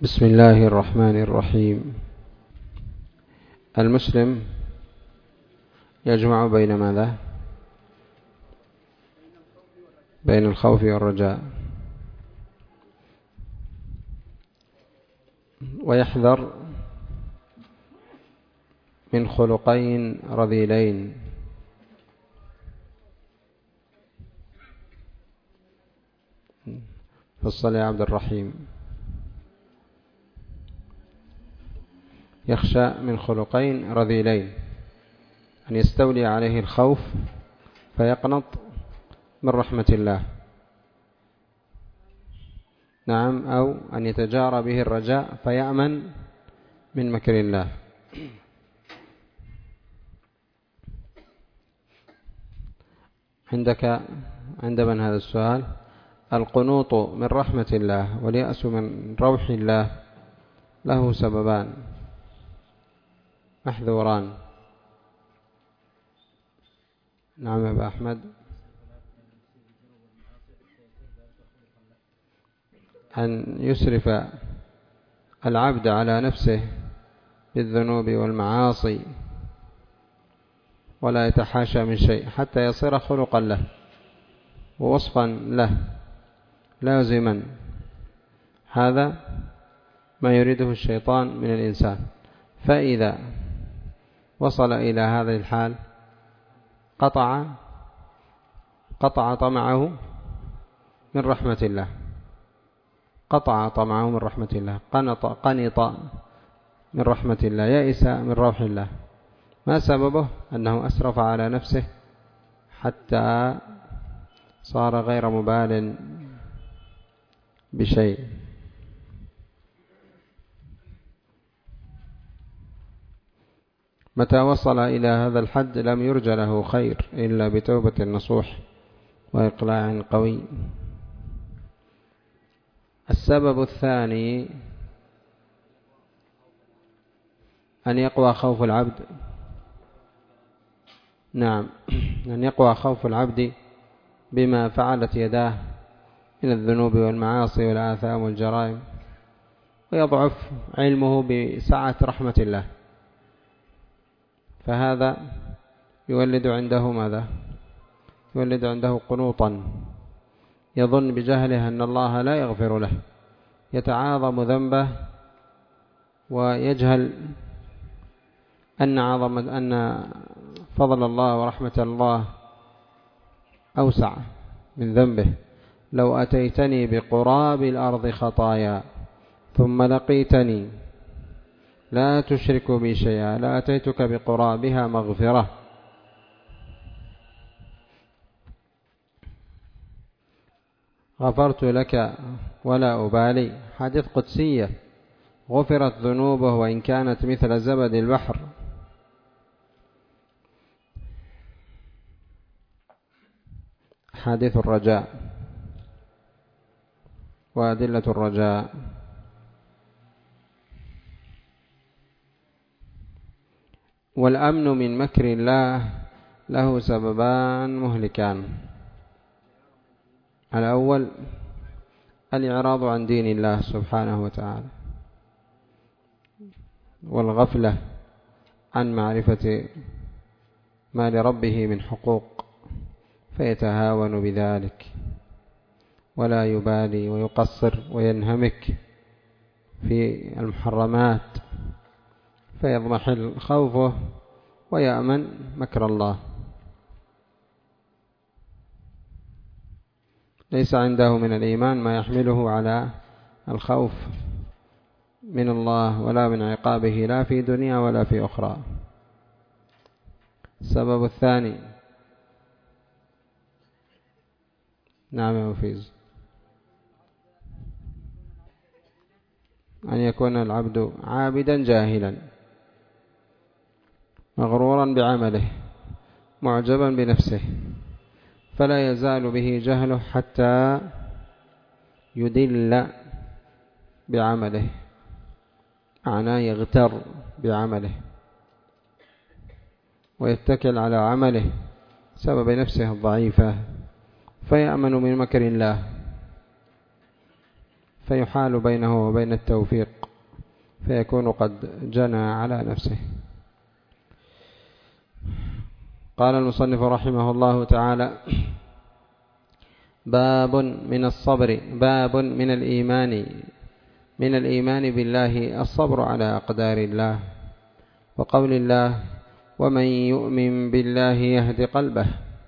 بسم الله الرحمن الرحيم. المسلم يجمع بين ماذا؟ بين الخوف والرجاء، ويحذر من خلقين رذيلين. فصل يا عبد الرحيم. يخشى من خلقين رذيلين: أن يستولي عليه الخوف فيقنط من رحمة الله، نعم، أو أن يتجارى به الرجاء فيأمن من مكر الله. عند من هذا السؤال؟ القنوط من رحمة الله واليأس من روح الله له سببان محذوران. نعم يا أبا أحمد. أن يسرف العبد على نفسه بالذنوب والمعاصي ولا يتحاشى من شيء حتى يصير خلقا له ووصفا له لازما. هذا ما يريده الشيطان من الإنسان، فإذا وصل إلى هذه الحال قطع طمعه من رحمة الله، قطع طمعه من رحمة الله، قنط من رحمة الله، يئس من روح الله. ما سببه؟ أنه أسرف على نفسه حتى صار غير مبال بشيء. متى وصل إلى هذا الحد لم يرجى له خير إلا بتوبة نصوح وإقلاع قوي. السبب الثاني أن يقوى خوف العبد، نعم، أن يقوى خوف العبد بما فعلت يداه من الذنوب والمعاصي والآثام والجرائم، ويضعف علمه بسعة رحمة الله، فهذا يولد عنده ماذا؟ يولد عنده قنوطا، يظن بجهله أن الله لا يغفر له، يتعاظم ذنبه ويجهل أن فضل الله ورحمة الله أوسع من ذنبه. لو أتيتني بقراب الأرض خطايا ثم لقيتني لا تشرك بي شيئا لأتيتك بقرابها مغفرة. غفرت لك ولا أبالي، حديث قدسية، غفرت ذنوبه وإن كانت مثل زبد البحر. حديث الرجاء وأدلة الرجاء. والأمن من مكر الله له سببان مهلكان: الأول الإعراض عن دين الله سبحانه وتعالى، والغفلة عن معرفة ما لربه من حقوق، فيتهاون بذلك ولا يبالي ويقصر وينهمك في المحرمات، فيضمحل خوفه ويأمن مكر الله. ليس عنده من الإيمان ما يحمله على الخوف من الله ولا من عقابه، لا في دنيا ولا في أخرى. السبب الثاني، نعم يا مفيز، أن يكون العبد عابدا جاهلا مغرورا بعمله معجبا بنفسه، فلا يزال به جهله حتى يدل بعمله، معناه يغتر بعمله ويتكل على عمله سبب نفسه الضعيفة، فيأمن من مكر الله، فيحال بينه وبين التوفيق فيكون قد جنى على نفسه. قال المصنف رحمه الله تعالى: باب من الصبر، باب من الإيمان بالله الصبر على أقدار الله، وقول الله: ومن يؤمن بالله يهد قلبه.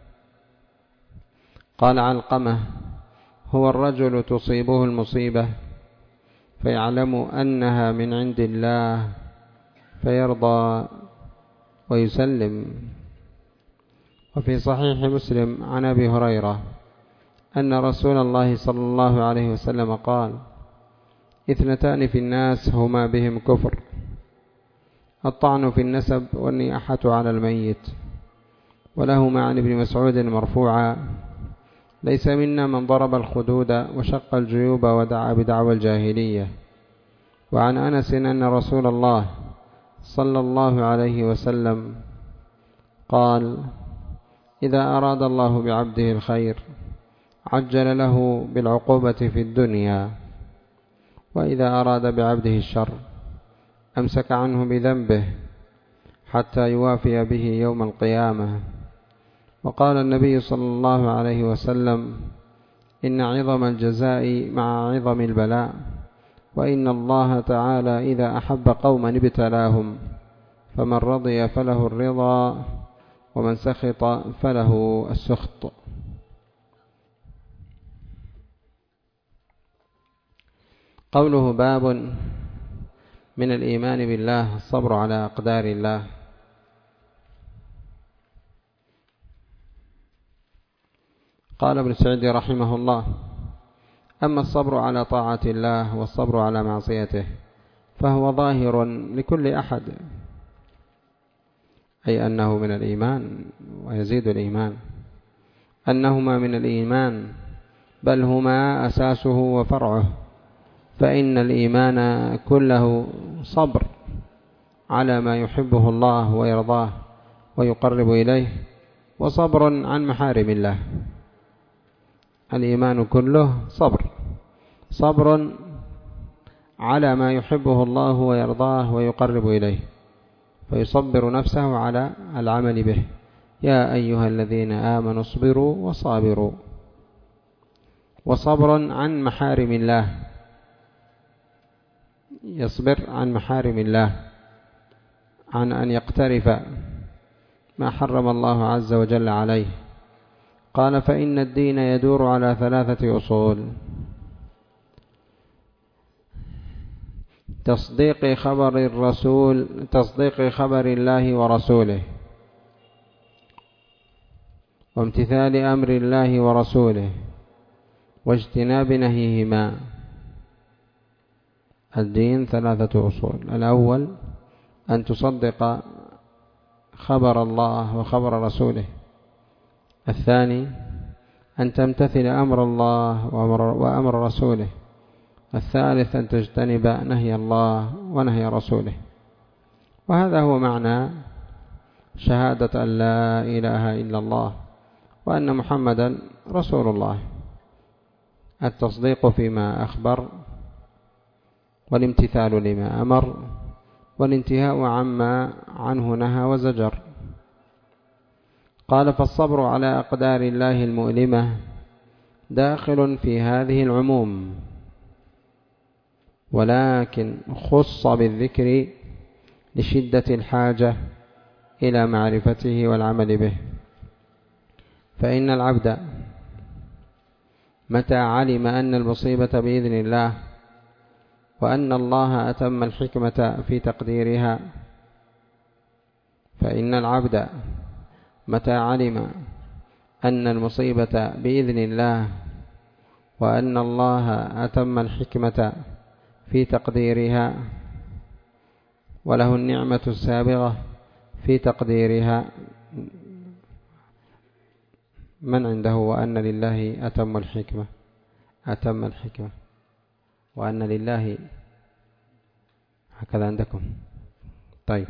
قال علقمة: هو الرجل تصيبه المصيبة فيعلم أنها من عند الله فيرضى ويسلم. وفي صحيح مسلم عن أبي هريرة أن رسول الله صلى الله عليه وسلم قال: اثنتان في الناس هما بهم كفر: الطعن في النسب والنياحة على الميت. ولهما عن ابن مسعود مرفوعا: ليس منا من ضرب الخدود وشق الجيوب ودعا بدعوى الجاهلية. وعن أنس أن رسول الله صلى الله عليه وسلم قال: إذا أراد الله بعبده الخير عجل له بالعقوبة في الدنيا، وإذا أراد بعبده الشر أمسك عنه بذنبه حتى يوافي به يوم القيامة. وقال النبي صلى الله عليه وسلم: إن عظم الجزاء مع عظم البلاء، وإن الله تعالى إذا أحب قوما ابتلاهم، فمن رضي فله الرضا ومن سخط فله السخط. قوله باب من الإيمان بالله الصبر على أقدار الله. قال ابن سعيد رحمه الله: أما الصبر على طاعة الله والصبر على معصيته فهو ظاهر لكل أحد، أي أنه من الإيمان ويزيد الإيمان، أنهما من الإيمان بل هما أساسه وفرعه، فإن الإيمان كله صبر على ما يحبه الله ويرضاه ويقرب إليه، وصبر عن محارم الله. الإيمان كله صبر على ما يحبه الله ويرضاه ويقرب إليه، فيصبر نفسه على العمل به. يا أيها الذين آمنوا اصبروا وصابروا. وصبر عن محارم الله، يصبر عن محارم الله، عن أن يقترف ما حرم الله عز وجل عليه. قال: فإن الدين يدور على 3 أصول: تصديق خبر الله ورسوله، وامتثال أمر الله ورسوله، واجتناب نهيهما. الدين 3 أصول: الأول أن تصدق خبر الله وخبر رسوله. الثاني أن تمتثل أمر الله وأمر رسوله. الثالث أن تجتنب نهي الله ونهي رسوله. وهذا هو معنى شهادة أن لا إله إلا الله وأن محمدا رسول الله: التصديق فيما أخبر، والامتثال لما أمر، والانتهاء عما عنه نهى وزجر. قال: فالصبر على أقدار الله المؤلمة داخل في هذه العموم، ولكن خص بالذكر لشدة الحاجة إلى معرفته والعمل به. فإن العبد متى علم أن المصيبة بإذن الله، وأن الله أتم الحكمة في تقديرها، فإن العبد متى علم أن المصيبة بإذن الله، وأن الله أتم الحكمة في تقديرها، وله النعمة السابغة في تقديرها. من عنده وأن لله أتم الحكمة وأن لله هكذا عندكم؟ طيب.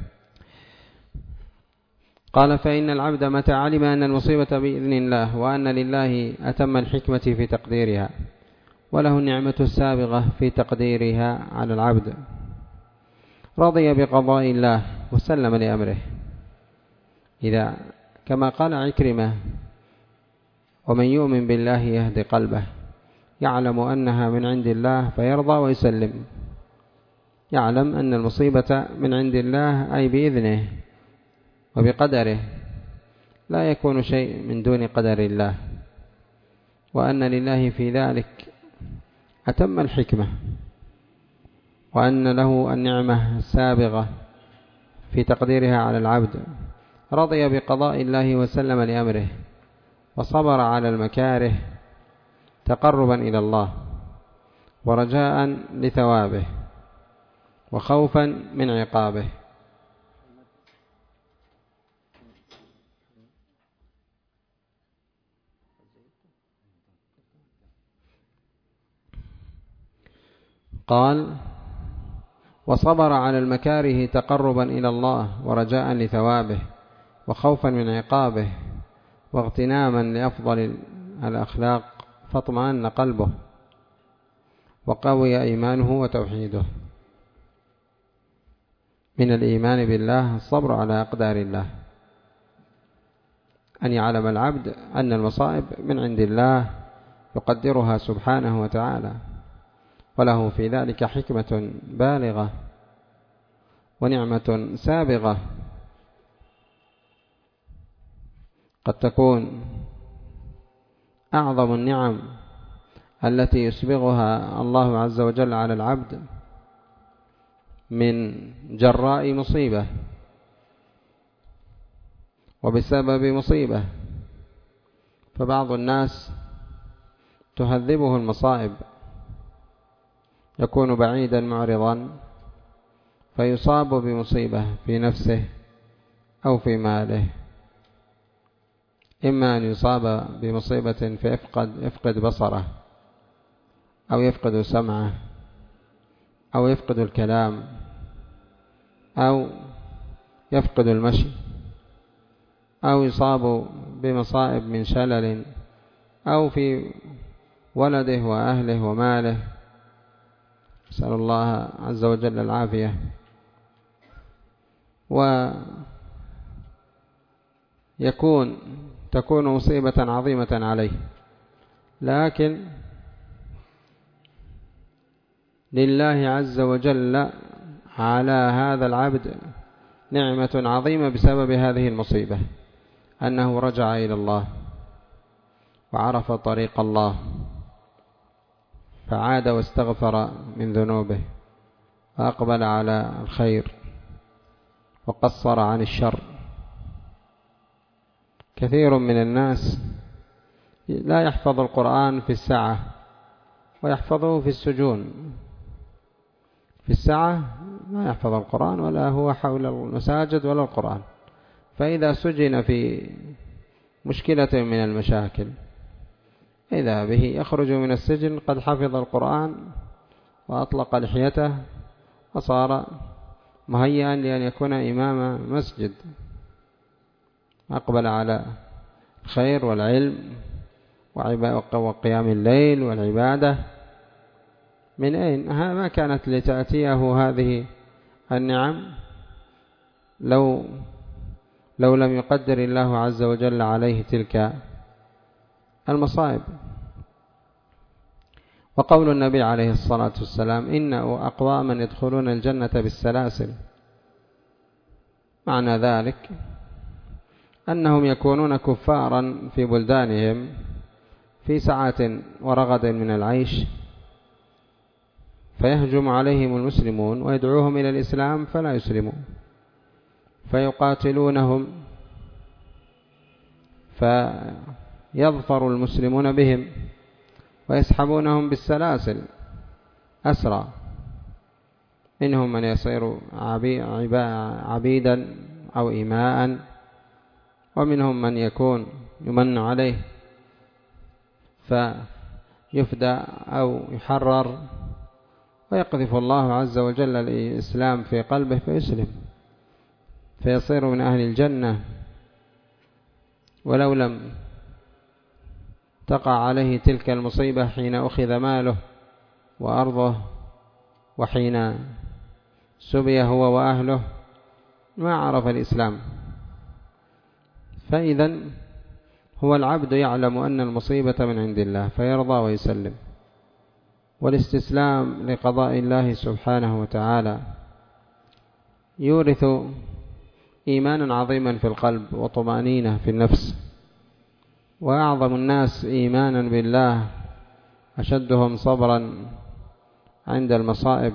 قال: فإن العبد متى علم أن المصيبة بإذن الله، وأن لله أتم الحكمة في تقديرها، وله النعمة السابغة في تقديرها على العبد. رضي بقضاء الله وسلم لأمره، إذا كما قال عكرمة: ومن يؤمن بالله يهدي قلبه، يعلم أنها من عند الله فيرضى ويسلم، يعلم أن المصيبة من عند الله أي بإذنه وبقدره، لا يكون شيء من دون قدر الله، وأن لله في ذلك أتم الحكمة، وأن له النعمة السابغة في تقديرها على العبد. رضي بقضاء الله وسلم لأمره، وصبر على المكاره تقربا إلى الله ورجاء لثوابه وخوفا من عقابه. قال: وصبر على المكاره تقربا إلى الله ورجاء لثوابه وخوفا من عقابه واغتناما لأفضل الأخلاق، فاطمأن قلبه وقوي إيمانه وتوحيده. من الإيمان بالله الصبر على أقدار الله، أن يعلم العبد أن المصائب من عند الله يقدرها سبحانه وتعالى، وله في ذلك حكمة بالغة ونعمة سابغة، قد تكون أعظم النعم التي يسبغها الله عز وجل على العبد من جراء مصيبة وبسبب مصيبة. فبعض الناس تهذبه المصائب، يكون بعيدا معرضا فيصاب بمصيبة في نفسه أو في ماله، إما أن يصاب بمصيبة فيفقد بصره، أو يفقد سمعه، أو يفقد الكلام، أو يفقد المشي، أو يصاب بمصائب من شلل، أو في ولده وأهله وماله، نسأل الله عز وجل العافية. تكون مصيبة عظيمة عليه، لكن لله عز وجل على هذا العبد نعمة عظيمة بسبب هذه المصيبة، أنه رجع إلى الله وعرف طريق الله، فعاد واستغفر من ذنوبه وأقبل على الخير وقصر عن الشر. كثير من الناس لا يحفظ القرآن في الساعة ويحفظه في السجون. في الساعة لا يحفظ القرآن ولا هو حول المساجد ولا القرآن، فإذا سجن في مشكلة من المشاكل إذا به يخرج من السجن قد حفظ القرآن وأطلق لحيته وصار مهيئا لأن يكون إمام مسجد، أقبل على الخير والعلم وقيام الليل والعبادة. من أين؟ ما كانت لتأتيه هذه النعم لو لم يقدر الله عز وجل عليه تلك المصائب. وقول النبي عليه الصلاة والسلام: إن أقواما يدخلون الجنة بالسلاسل، معنى ذلك أنهم يكونون كفارا في بلدانهم في سعة ورغد من العيش، فيهجم عليهم المسلمون ويدعوهم إلى الإسلام فلا يسلمون، فيقاتلونهم فيظفر المسلمون بهم ويسحبونهم بالسلاسل أسرى، منهم من يصير عبيدا أو إماء، ومنهم من يكون يمن عليه فيفدى أو يحرر، ويقذف الله عز وجل الإسلام في قلبه فيسلم فيصير من أهل الجنة، ولو لم تقع عليه تلك المصيبة حين أخذ ماله وأرضه وحين سبي هو وأهله ما عرف الإسلام. فإذا هو العبد يعلم أن المصيبة من عند الله فيرضى ويسلم. والاستسلام لقضاء الله سبحانه وتعالى يورث إيمانا عظيما في القلب وطمأنينة في النفس. وأعظم الناس إيمانا بالله أشدهم صبرا عند المصائب،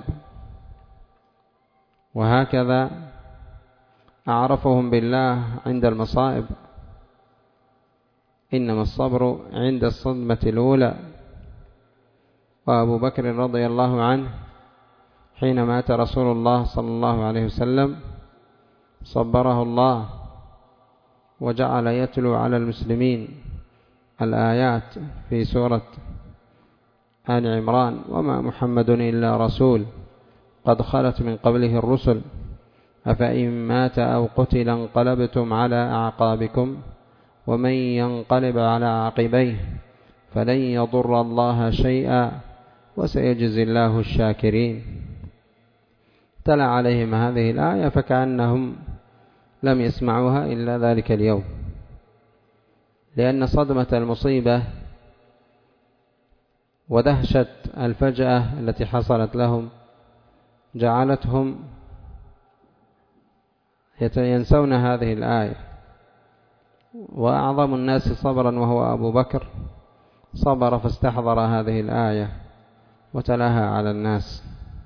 وهكذا أعرفهم بالله عند المصائب. إنما الصبر عند الصدمة الأولى. وأبو بكر رضي الله عنه حين مات رسول الله صلى الله عليه وسلم صبره الله وجعل يتلو على المسلمين الآيات في سورة آل عمران: وما محمد إلا رسول قد خلت من قبله الرسل أفإن مات أو قتل انقلبتم على أعقابكم ومن ينقلب على عقبيه فلن يضر الله شيئا وسيجزي الله الشاكرين. تلا عليهم هذه الآية فكأنهم لم يسمعوها إلا ذلك اليوم، لأن صدمة المصيبة ودهشة الفجأة التي حصلت لهم جعلتهم ينسون هذه الآية. وأعظم الناس صبرا وهو أبو بكر صبر فاستحضر هذه الآية وتلاها على الناس.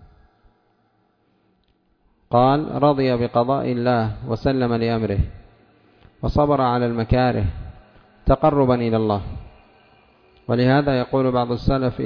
قال: رضي بقضاء الله وسلم لأمره وصبر على المكاره تقربا إلى الله. ولهذا يقول بعض السلف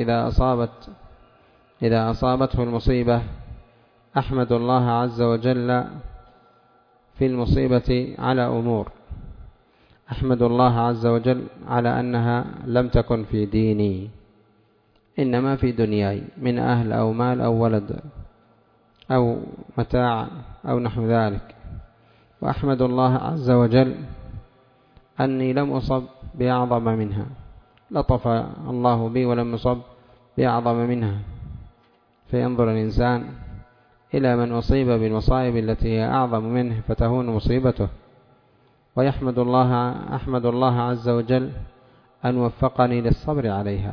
إذا أصابته المصيبة: أحمد الله عز وجل في المصيبة على أمور. أحمد الله عز وجل على أنها لم تكن في ديني، إنما في دنياي من أهل أو مال أو ولد أو متاع أو نحو ذلك. وأحمد الله عز وجل أني لم أصب بأعظم منها، لطف الله بي ولم أصب بأعظم منها. فينظر الإنسان إلى من أصيب بالمصائب التي هي أعظم منه فتهون مصيبته، ويحمد أحمد الله عز وجل أن وفقني للصبر عليها،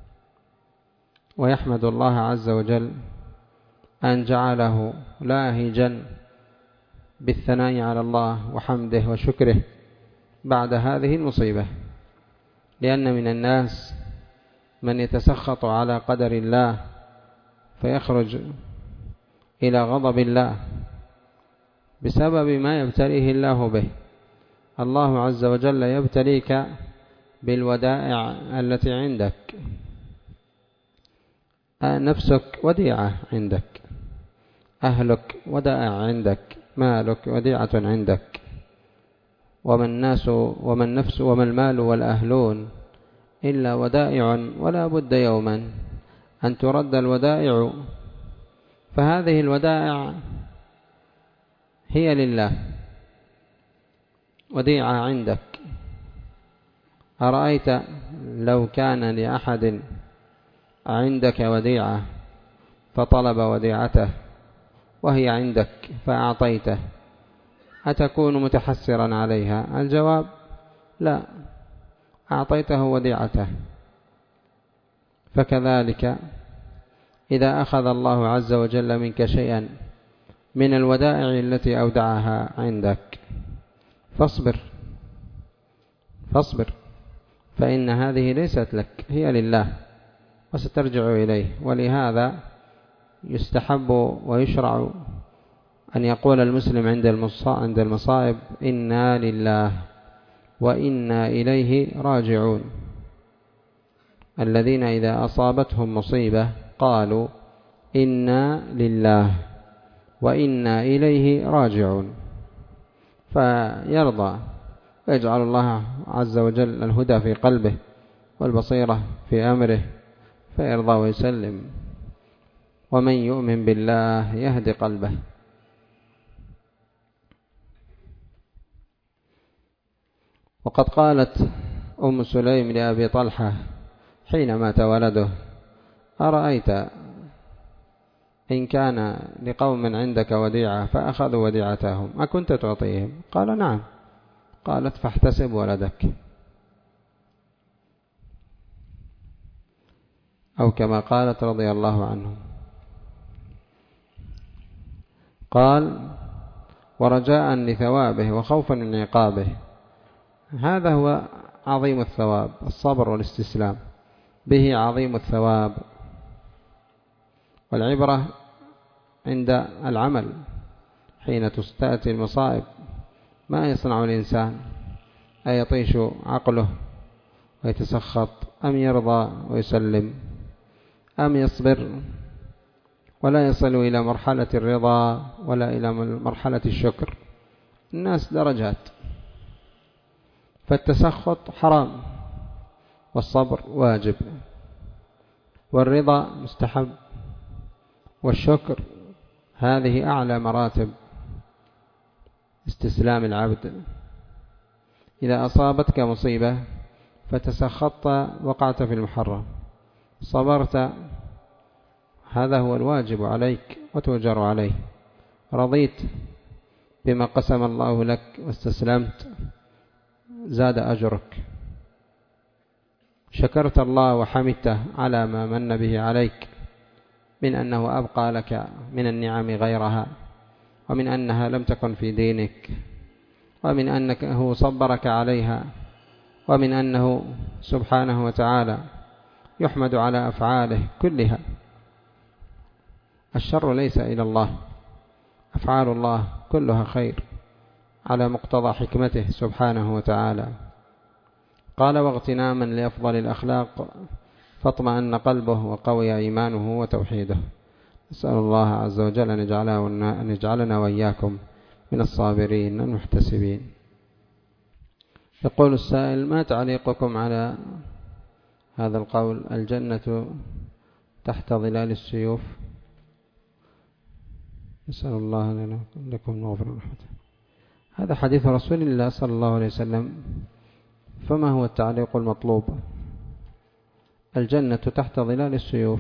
ويحمد الله عز وجل أن جعله لاهجا بالثناء على الله وحمده وشكره بعد هذه المصيبة. لأن من الناس من يتسخط على قدر الله فيخرج إلى غضب الله بسبب ما يبتليه الله به. الله عز وجل يبتليك بالودائع التي عندك. نفسك وديعة عندك، أهلك ودائع عندك، مالك وديعة عندك. وما الناس وما النفس وما المال والأهلون إلا ودائع، ولا بد يوما أن ترد الودائع. فهذه الودائع هي لله، وديعة عندك. أرأيت لو كان لأحد عندك وديعة فطلب وديعته وهي عندك فأعطيته، أتكون متحسرا عليها؟ الجواب: لا، أعطيته وديعته. فكذلك إذا أخذ الله عز وجل منك شيئا من الودائع التي أودعها عندك فاصبر، فإن هذه ليست لك، هي لله وسترجع إليه. ولهذا يستحب ويشرع أن يقول المسلم عند المصائب: إنا لله وإنا إليه راجعون. الذين إذا أصابتهم مصيبة قالوا: إنا لله وإنا إليه راجعون، فيرضى ويجعل الله عز وجل الهدى في قلبه والبصيرة في أمره فيرضى ويسلم. ومن يؤمن بالله يهدي قلبه. وقد قالت أم سليم لأبي طلحة حين مات ولده: أرأيت إن كان لقوم عندك وديعة فأخذوا وديعتهم أكنت تعطيهم؟ قال: نعم. قالت: فاحتسب ولدك، أو كما قالت رضي الله عنه. قال: ورجاء لثوابه وخوفا من عقابه. هذا هو عظيم الثواب، الصبر والاستسلام، به عظيم الثواب. والعبرة عند العمل حين تأتي المصائب، ما يصنع الإنسان؟ أيطيش عقله ويتسخط، أم يرضى ويسلم، أم يصبر ولا يصل إلى مرحلة الرضا ولا إلى مرحلة الشكر؟ الناس درجات، فالتسخط حرام، والصبر واجب، والرضا مستحب، والشكر هذه أعلى مراتب استسلام العبد. إذا أصابتك مصيبة فتسخطت وقعت في المحرم، صبرت، هذا هو الواجب عليك وتؤجر عليه. رضيت بما قسم الله لك واستسلمت، زاد أجرك. شكرت الله وحمدته على ما من به عليك من أنه أبقى لك من النعم غيرها، ومن أنها لم تكن في دينك، ومن أنه صبرك عليها، ومن أنه سبحانه وتعالى يحمد على أفعاله كلها. الشر ليس إلى الله، أفعال الله كلها خير على مقتضى حكمته سبحانه وتعالى. قال: واغتناما لأفضل الأخلاق فاطمأن قلبه وقوي إيمانه وتوحيده. نسأل الله عز وجل أن يجعلنا وإياكم من الصابرين المحتسبين. يقول السائل: ما تعليقكم على هذا القول: الجنة تحت ظلال السيوف؟ نسأل الله لنا لكم المغفرة ورحمته. هذا حديث رسول الله صلى الله عليه وسلم، فما هو التعليق المطلوب؟ الجنة تحت ظلال السيوف.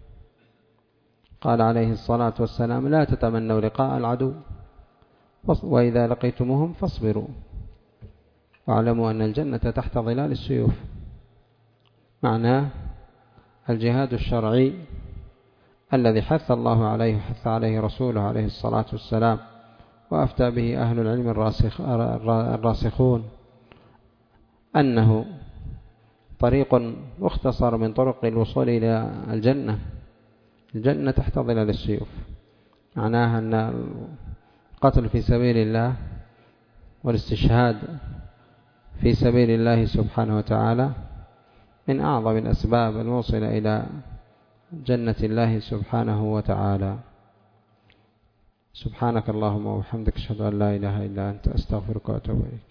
قال عليه الصلاة والسلام: لا تتمنوا لقاء العدو، وإذا لقيتموهم فاصبروا، واعلموا أن الجنة تحت ظلال السيوف. معناه الجهاد الشرعي الذي حث الله عليه وحث عليه رسوله عليه الصلاة والسلام، وأفتى به أهل العلم الراسخون، أنه طريق مختصر من طرق الوصول إلى الجنة. الجنة تحت ظلال السيوف، معناها أن القتل في سبيل الله والاستشهاد في سبيل الله سبحانه وتعالى من أعظم الأسباب الموصلة إلى جنة الله سبحانه وتعالى. سبحانك اللهم وبحمدك، أشهد أن لا إله إلا أنت، أستغفرك وأتوب إليك.